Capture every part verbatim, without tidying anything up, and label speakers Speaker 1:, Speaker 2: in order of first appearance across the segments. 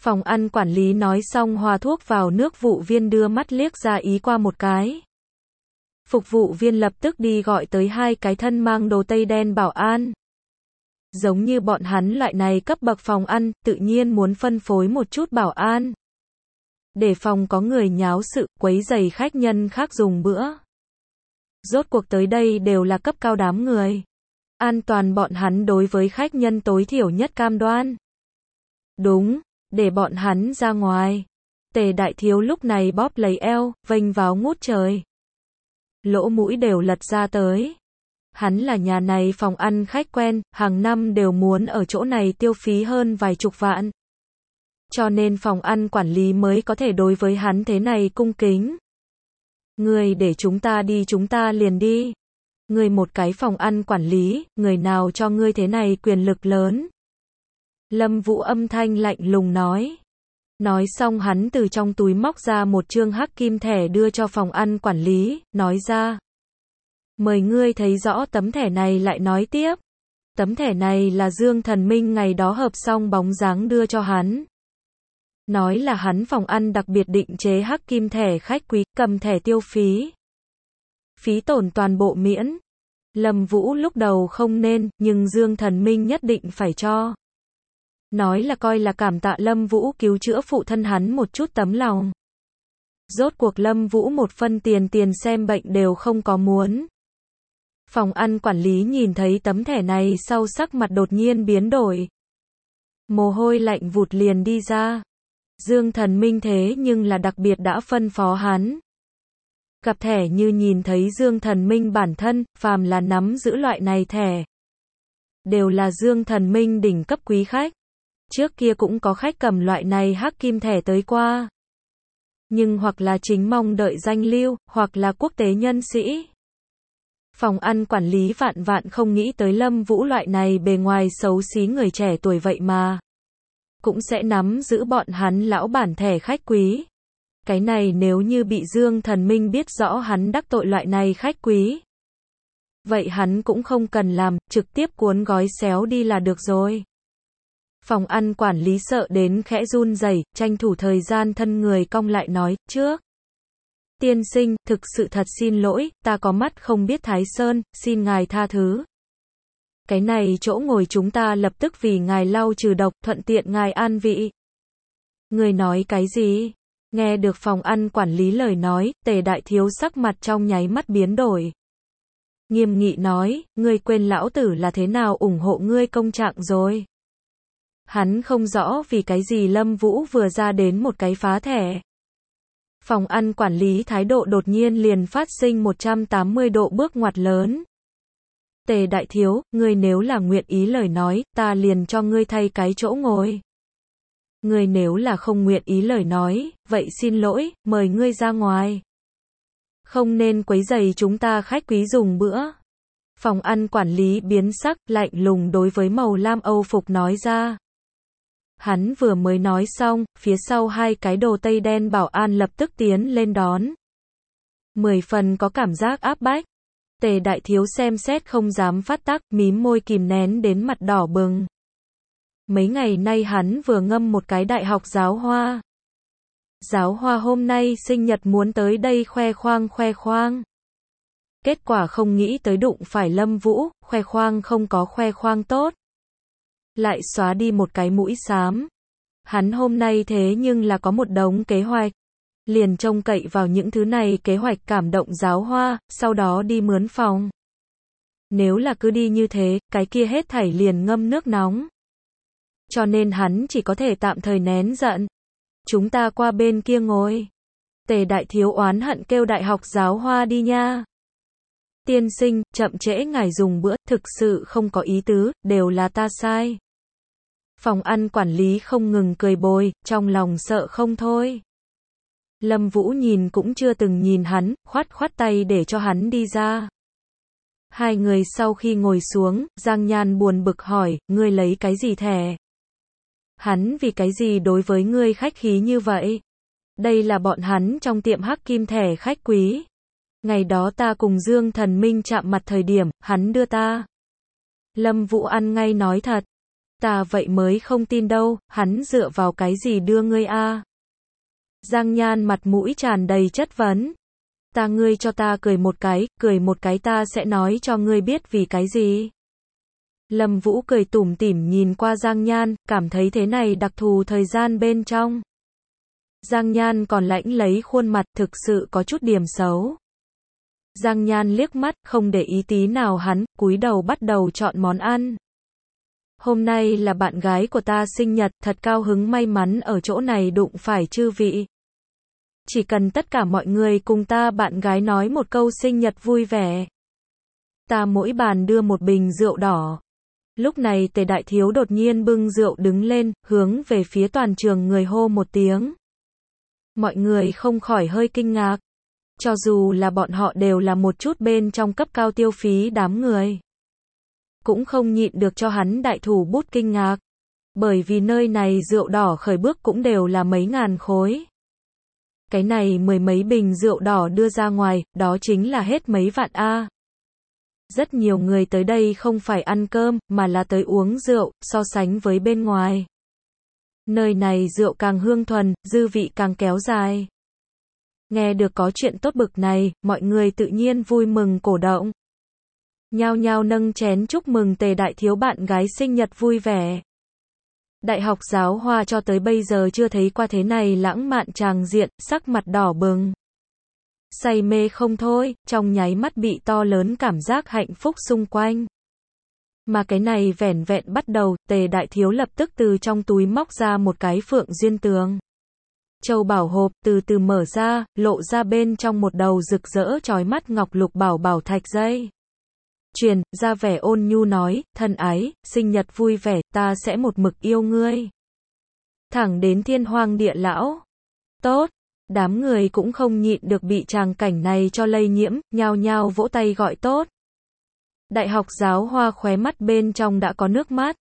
Speaker 1: Phòng ăn quản lý nói xong hòa thuốc vào nước, vụ viên đưa mắt liếc ra ý qua một cái. Phục vụ viên lập tức đi gọi tới hai cái thân mang đồ tây đen bảo an. Giống như bọn hắn loại này cấp bậc phòng ăn, tự nhiên muốn phân phối một chút bảo an. Để phòng có người nháo sự, quấy rầy khách nhân khác dùng bữa. Rốt cuộc tới đây đều là cấp cao đám người. An toàn bọn hắn đối với khách nhân tối thiểu nhất cam đoan. Đúng, để bọn hắn ra ngoài. Tề đại thiếu lúc này bóp lấy eo, vênh váo ngút trời. Lỗ mũi đều lật ra tới. Hắn là nhà này phòng ăn khách quen, hàng năm đều muốn ở chỗ này tiêu phí hơn vài chục vạn. Cho nên phòng ăn quản lý mới có thể đối với hắn thế này cung kính. Người để chúng ta đi chúng ta liền đi. Người một cái phòng ăn quản lý, người nào cho ngươi thế này quyền lực lớn. Lâm Vũ âm thanh lạnh lùng nói. Nói xong hắn từ trong túi móc ra một trương hắc kim thẻ đưa cho phòng ăn quản lý, nói ra. Mời ngươi thấy rõ tấm thẻ này lại nói tiếp. Tấm thẻ này là Dương Thần Minh ngày đó hợp xong bóng dáng đưa cho hắn. Nói là hắn phòng ăn đặc biệt định chế hắc kim thẻ khách quý, cầm thẻ tiêu phí. Phí tổn toàn bộ miễn. Lâm Vũ lúc đầu không nên, nhưng Dương Thần Minh nhất định phải cho. Nói là coi là cảm tạ Lâm Vũ cứu chữa phụ thân hắn một chút tấm lòng. Rốt cuộc Lâm Vũ một phân tiền tiền xem bệnh đều không có muốn. Phòng ăn quản lý nhìn thấy tấm thẻ này sau sắc mặt đột nhiên biến đổi. Mồ hôi lạnh vụt liền đi ra. Dương Thần Minh thế nhưng là đặc biệt đã phân phó hắn. Cặp thẻ như nhìn thấy Dương Thần Minh bản thân, phàm là nắm giữ loại này thẻ. Đều là Dương Thần Minh đỉnh cấp quý khách. Trước kia cũng có khách cầm loại này hắc kim thẻ tới qua. Nhưng hoặc là chính mong đợi danh lưu, hoặc là quốc tế nhân sĩ. Phòng ăn quản lý vạn vạn không nghĩ tới Lâm Vũ loại này bề ngoài xấu xí người trẻ tuổi vậy mà. Cũng sẽ nắm giữ bọn hắn lão bản thẻ khách quý. Cái này nếu như bị Dương Thần Minh biết rõ hắn đắc tội loại này khách quý. Vậy hắn cũng không cần làm, trực tiếp cuốn gói xéo đi là được rồi. Phòng ăn quản lý sợ đến khẽ run rẩy, tranh thủ thời gian thân người cong lại nói, trước. Tiên sinh, thực sự thật xin lỗi, ta có mắt không biết Thái Sơn, xin ngài tha thứ. Cái này chỗ ngồi chúng ta lập tức vì ngài lau trừ độc, thuận tiện ngài an vị. Người nói cái gì? Nghe được phòng ăn quản lý lời nói, Tề đại thiếu sắc mặt trong nháy mắt biến đổi. Nghiêm nghị nói, ngươi quên lão tử là thế nào ủng hộ ngươi công trạng rồi. Hắn không rõ vì cái gì Lâm Vũ vừa ra đến một cái phá thẻ. Phòng ăn quản lý thái độ đột nhiên liền phát sinh một trăm tám mươi độ bước ngoặt lớn. Tề đại thiếu, ngươi nếu là nguyện ý lời nói, ta liền cho ngươi thay cái chỗ ngồi. Ngươi nếu là không nguyện ý lời nói, vậy xin lỗi, mời ngươi ra ngoài. Không nên quấy rầy chúng ta khách quý dùng bữa. Phòng ăn quản lý biến sắc, lạnh lùng đối với màu lam Âu phục nói ra. Hắn vừa mới nói xong, phía sau hai cái đồ tây đen bảo an lập tức tiến lên đón. Mười phần có cảm giác áp bách. Tề đại thiếu xem xét không dám phát tác, mím môi kìm nén đến mặt đỏ bừng. Mấy ngày nay hắn vừa ngâm một cái đại học giáo hoa. Giáo hoa hôm nay sinh nhật muốn tới đây khoe khoang khoe khoang. Kết quả không nghĩ tới đụng phải Lâm Vũ, khoe khoang không có khoe khoang tốt. Lại xóa đi một cái mũi xám. Hắn hôm nay thế nhưng là có một đống kế hoạch. Liền trông cậy vào những thứ này kế hoạch cảm động giáo hoa, sau đó đi mướn phòng. Nếu là cứ đi như thế, cái kia hết thảy liền ngâm nước nóng. Cho nên hắn chỉ có thể tạm thời nén giận. Chúng ta qua bên kia ngồi. Tề đại thiếu oán hận kêu đại học giáo hoa đi nha. Tiên sinh, chậm trễ ngài dùng bữa, thực sự không có ý tứ, đều là ta sai. Phòng ăn quản lý không ngừng cười bồi, trong lòng sợ không thôi. Lâm Vũ nhìn cũng chưa từng nhìn hắn, khoát khoát tay để cho hắn đi ra. Hai người sau khi ngồi xuống, Giang Nhan buồn bực hỏi, ngươi lấy cái gì thẻ? Hắn vì cái gì đối với ngươi khách khí như vậy? Đây là bọn hắn trong tiệm hắc kim thẻ khách quý. Ngày đó ta cùng Dương Thần Minh chạm mặt thời điểm, hắn đưa ta. Lâm Vũ ăn ngay nói thật. Ta vậy mới không tin đâu, hắn dựa vào cái gì đưa ngươi a? Giang Nhan mặt mũi tràn đầy chất vấn. Ta ngươi cho ta cười một cái, cười một cái ta sẽ nói cho ngươi biết vì cái gì. Lâm Vũ cười tủm tỉm nhìn qua Giang Nhan, cảm thấy thế này đặc thù thời gian bên trong. Giang Nhan còn lãnh lấy khuôn mặt thực sự có chút điểm xấu. Giang Nhan liếc mắt, không để ý tí nào hắn, cúi đầu bắt đầu chọn món ăn. Hôm nay là bạn gái của ta sinh nhật, thật cao hứng may mắn ở chỗ này đụng phải chư vị. Chỉ cần tất cả mọi người cùng ta bạn gái nói một câu sinh nhật vui vẻ. Ta mỗi bàn đưa một bình rượu đỏ. Lúc này Tề Đại Thiếu đột nhiên bưng rượu đứng lên, hướng về phía toàn trường người hô một tiếng. Mọi người không khỏi hơi kinh ngạc. Cho dù là bọn họ đều là một chút bên trong cấp cao tiêu phí đám người. Cũng không nhịn được cho hắn đại thủ bút kinh ngạc. Bởi vì nơi này rượu đỏ khởi bước cũng đều là mấy ngàn khối. Cái này mười mấy bình rượu đỏ đưa ra ngoài, đó chính là hết mấy vạn a. Rất nhiều người tới đây không phải ăn cơm, mà là tới uống rượu, so sánh với bên ngoài. Nơi này rượu càng hương thuần, dư vị càng kéo dài. Nghe được có chuyện tốt bực này, mọi người tự nhiên vui mừng cổ động. Nhao nhao nâng chén chúc mừng Tề Đại Thiếu bạn gái sinh nhật vui vẻ. Đại học Giáo Hoa cho tới bây giờ chưa thấy qua thế này lãng mạn tràng diện, sắc mặt đỏ bừng. Say mê không thôi, trong nháy mắt bị to lớn cảm giác hạnh phúc xung quanh. Mà cái này vẻn vẹn bắt đầu, Tề Đại Thiếu lập tức từ trong túi móc ra một cái phượng duyên tường. Châu bảo hộp từ từ mở ra, lộ ra bên trong một đầu rực rỡ chói mắt ngọc lục bảo bảo thạch dây. Truyền ra vẻ ôn nhu nói, thân ái, sinh nhật vui vẻ, ta sẽ một mực yêu ngươi. Thẳng đến thiên hoang địa lão. Tốt, đám người cũng không nhịn được bị tràng cảnh này cho lây nhiễm, nhao nhao vỗ tay gọi tốt. Đại học Giáo Hoa khóe mắt bên trong đã có nước mắt.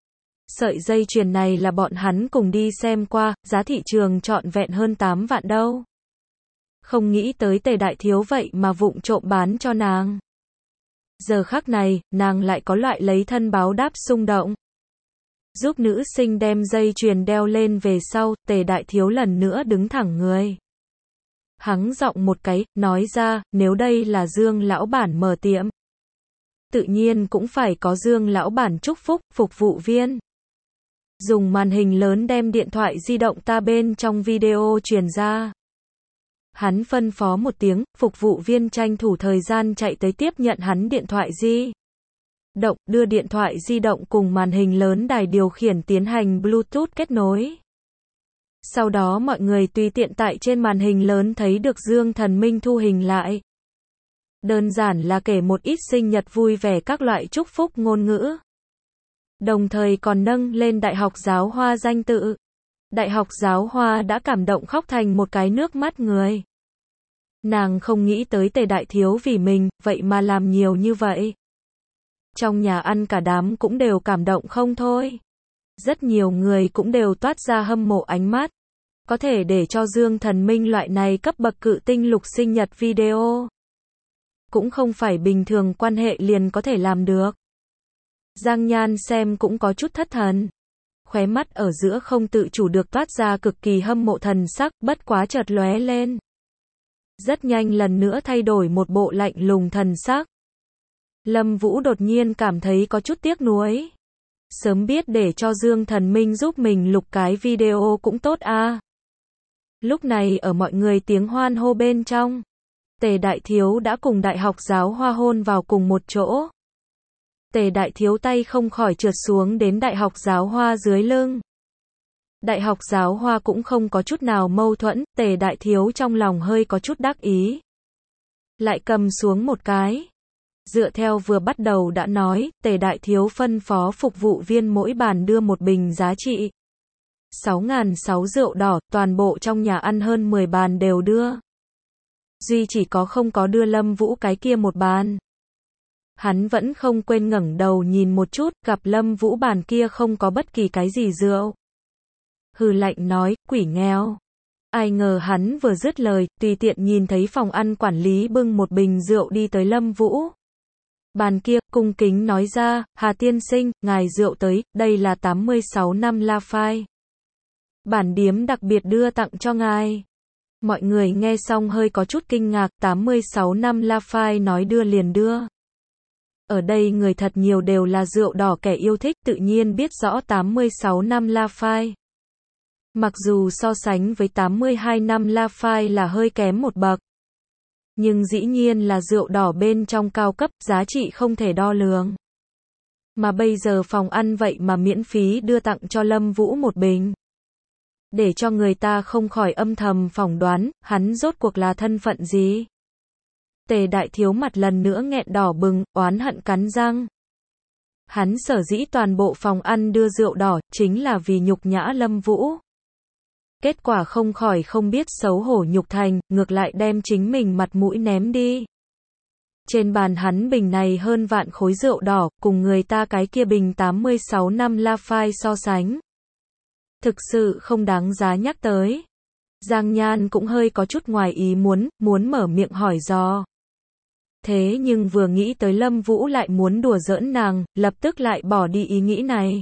Speaker 1: Sợi dây chuyền này là bọn hắn cùng đi xem qua, giá thị trường trọn vẹn hơn tám vạn đâu. Không nghĩ tới Tề Đại Thiếu vậy mà vụng trộm bán cho nàng. Giờ khắc này, nàng lại có loại lấy thân báo đáp xung động. Giúp nữ sinh đem dây chuyền đeo lên về sau, Tề Đại Thiếu lần nữa đứng thẳng người. Hắng giọng một cái, nói ra, nếu đây là Dương lão bản mở tiệm. Tự nhiên cũng phải có Dương lão bản chúc phúc, phục vụ viên. Dùng màn hình lớn đem điện thoại di động ta bên trong video truyền ra. Hắn phân phó một tiếng, phục vụ viên tranh thủ thời gian chạy tới tiếp nhận hắn điện thoại di động, đưa điện thoại di động cùng màn hình lớn đài điều khiển tiến hành Bluetooth kết nối. Sau đó mọi người tùy tiện tại trên màn hình lớn thấy được Dương Thần Minh thu hình lại. Đơn giản là kể một ít sinh nhật vui vẻ các loại chúc phúc ngôn ngữ. Đồng thời còn nâng lên Đại học Giáo Hoa danh tự. Đại học Giáo Hoa đã cảm động khóc thành một cái nước mắt người. Nàng không nghĩ tới Tề Đại Thiếu vì mình, vậy mà làm nhiều như vậy. Trong nhà ăn cả đám cũng đều cảm động không thôi. Rất nhiều người cũng đều toát ra hâm mộ ánh mắt. Có thể để cho Dương Thần Minh loại này cấp bậc cự tinh lục sinh nhật video. Cũng không phải bình thường quan hệ liền có thể làm được. Giang Nhan xem cũng có chút thất thần. Khóe mắt ở giữa không tự chủ được toát ra cực kỳ hâm mộ thần sắc, bất quá chợt lóe lên. Rất nhanh lần nữa thay đổi một bộ lạnh lùng thần sắc. Lâm Vũ đột nhiên cảm thấy có chút tiếc nuối. Sớm biết để cho Dương Thần Minh giúp mình lục cái video cũng tốt a. Lúc này ở mọi người tiếng hoan hô bên trong, Tề Đại Thiếu đã cùng Đại học Giáo Hoa hôn vào cùng một chỗ. Tề Đại Thiếu tay không khỏi trượt xuống đến Đại học Giáo Hoa dưới lưng. Đại học Giáo Hoa cũng không có chút nào mâu thuẫn, Tề Đại Thiếu trong lòng hơi có chút đắc ý. Lại cầm xuống một cái. Dựa theo vừa bắt đầu đã nói, Tề Đại Thiếu phân phó phục vụ viên mỗi bàn đưa một bình giá trị sáu nghìn sáu rượu đỏ, toàn bộ trong nhà ăn hơn mười bàn đều đưa. Duy chỉ có không có đưa Lâm Vũ cái kia một bàn. Hắn vẫn không quên ngẩng đầu nhìn một chút, gặp Lâm Vũ bàn kia không có bất kỳ cái gì rượu. Hừ lạnh nói, quỷ nghèo. Ai ngờ hắn vừa dứt lời, tùy tiện nhìn thấy phòng ăn quản lý bưng một bình rượu đi tới Lâm Vũ Bàn kia, cung kính nói ra, Hà tiên sinh, ngài rượu tới, đây là tám mươi sáu năm La Phai. Bản điếm đặc biệt đưa tặng cho ngài. Mọi người nghe xong hơi có chút kinh ngạc, tám mươi sáu năm La Phai nói đưa liền đưa. Ở đây người thật nhiều đều là rượu đỏ kẻ yêu thích, tự nhiên biết rõ tám mươi sáu năm La Phai. Mặc dù so sánh với tám mươi hai năm La Phai là hơi kém một bậc. Nhưng dĩ nhiên là rượu đỏ bên trong cao cấp, giá trị không thể đo lường. Mà bây giờ phòng ăn vậy mà miễn phí đưa tặng cho Lâm Vũ một bình. Để cho người ta không khỏi âm thầm phỏng đoán, hắn rốt cuộc là thân phận gì. Tề đại thiếu mặt lần nữa nghẹn đỏ bừng, oán hận cắn răng. Hắn sở dĩ toàn bộ phòng ăn đưa rượu đỏ, chính là vì nhục nhã Lâm Vũ. Kết quả không khỏi không biết xấu hổ nhục thành, ngược lại đem chính mình mặt mũi ném đi. Trên bàn hắn bình này hơn vạn khối rượu đỏ, cùng người ta cái kia bình tám mươi sáu năm La Phai so sánh. Thực sự không đáng giá nhắc tới. Giang Nhan cũng hơi có chút ngoài ý muốn, muốn mở miệng hỏi dò. Thế nhưng vừa nghĩ tới Lâm Vũ lại muốn đùa giỡn nàng, lập tức lại bỏ đi ý nghĩ này.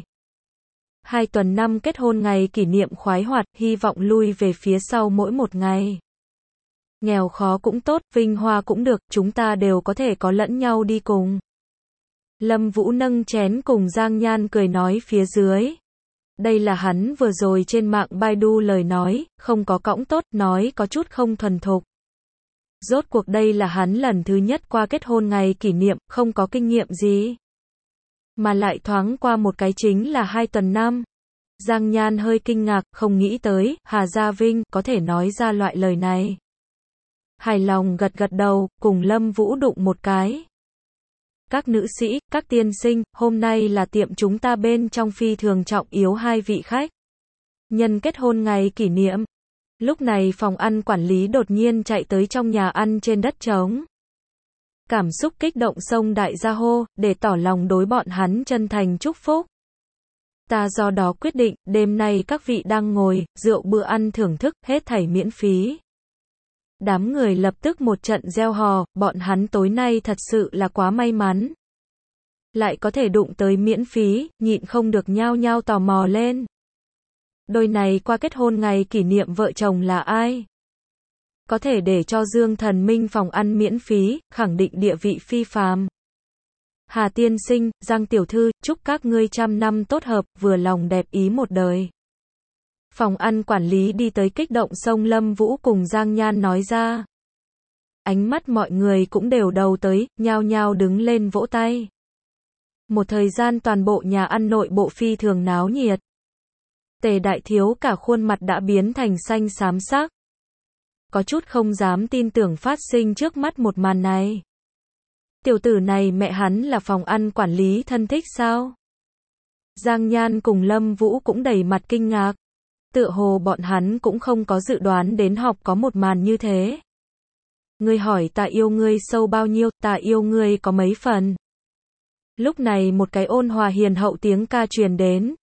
Speaker 1: Hai tuần năm kết hôn ngày kỷ niệm khoái hoạt, hy vọng lui về phía sau mỗi một ngày. Nghèo khó cũng tốt, vinh hoa cũng được, chúng ta đều có thể có lẫn nhau đi cùng. Lâm Vũ nâng chén cùng Giang Nhan cười nói phía dưới. Đây là hắn vừa rồi trên mạng Baidu lời nói, không có cõng tốt, nói có chút không thuần thục. Rốt cuộc đây là hắn lần thứ nhất qua kết hôn ngày kỷ niệm, không có kinh nghiệm gì. Mà lại thoáng qua một cái chính là hai tuần năm. Giang Nhan hơi kinh ngạc, không nghĩ tới, Hà Gia Vinh có thể nói ra loại lời này. Hài lòng gật gật đầu, cùng Lâm Vũ đụng một cái. Các nữ sĩ, các tiên sinh, hôm nay là tiệm chúng ta bên trong phi thường trọng yếu hai vị khách. Nhân kết hôn ngày kỷ niệm. Lúc này phòng ăn quản lý đột nhiên chạy tới trong nhà ăn trên đất trống. Cảm xúc kích động xông đại gia hô, để tỏ lòng đối bọn hắn chân thành chúc phúc. Ta do đó quyết định, đêm nay các vị đang ngồi, rượu bữa ăn thưởng thức, hết thảy miễn phí. Đám người lập tức một trận reo hò, bọn hắn tối nay thật sự là quá may mắn. Lại có thể đụng tới miễn phí, nhịn không được nhao nhao tò mò lên. Đôi này qua kết hôn ngày kỷ niệm vợ chồng là ai? Có thể để cho Dương Thần Minh phòng ăn miễn phí, khẳng định địa vị phi phàm. Hà tiên sinh, Giang tiểu thư, chúc các ngươi trăm năm tốt hợp, vừa lòng đẹp ý một đời. Phòng ăn quản lý đi tới kích động xông Lâm Vũ cùng Giang Nhan nói ra. Ánh mắt mọi người cũng đều đầu tới, nhao nhao đứng lên vỗ tay. Một thời gian toàn bộ nhà ăn nội bộ phi thường náo nhiệt. Tề đại thiếu cả khuôn mặt đã biến thành xanh xám sắc. Có chút không dám tin tưởng phát sinh trước mắt một màn này. Tiểu tử này mẹ hắn là phòng ăn quản lý thân thích sao? Giang Nhan cùng Lâm Vũ cũng đầy mặt kinh ngạc. Tựa hồ bọn hắn cũng không có dự đoán đến học có một màn như thế. Ngươi hỏi ta yêu ngươi sâu bao nhiêu, ta yêu ngươi có mấy phần. Lúc này một cái ôn hòa hiền hậu tiếng ca truyền đến.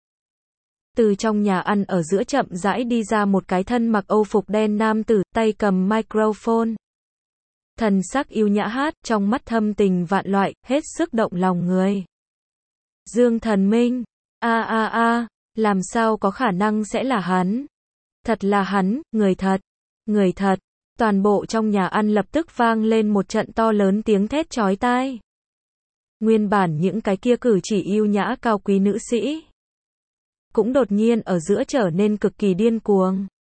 Speaker 1: Từ trong nhà ăn ở giữa chậm rãi đi ra một cái thân mặc âu phục đen nam tử, tay cầm microphone. Thần sắc yêu nhã hát, trong mắt thâm tình vạn loại, hết sức động lòng người. Dương Thần Minh, a a a, làm sao có khả năng sẽ là hắn? Thật là hắn, người thật, người thật. Toàn bộ trong nhà ăn lập tức vang lên một trận to lớn tiếng thét chói tai. Nguyên bản những cái kia cử chỉ yêu nhã cao quý nữ sĩ cũng đột nhiên ở giữa trở nên cực kỳ điên cuồng.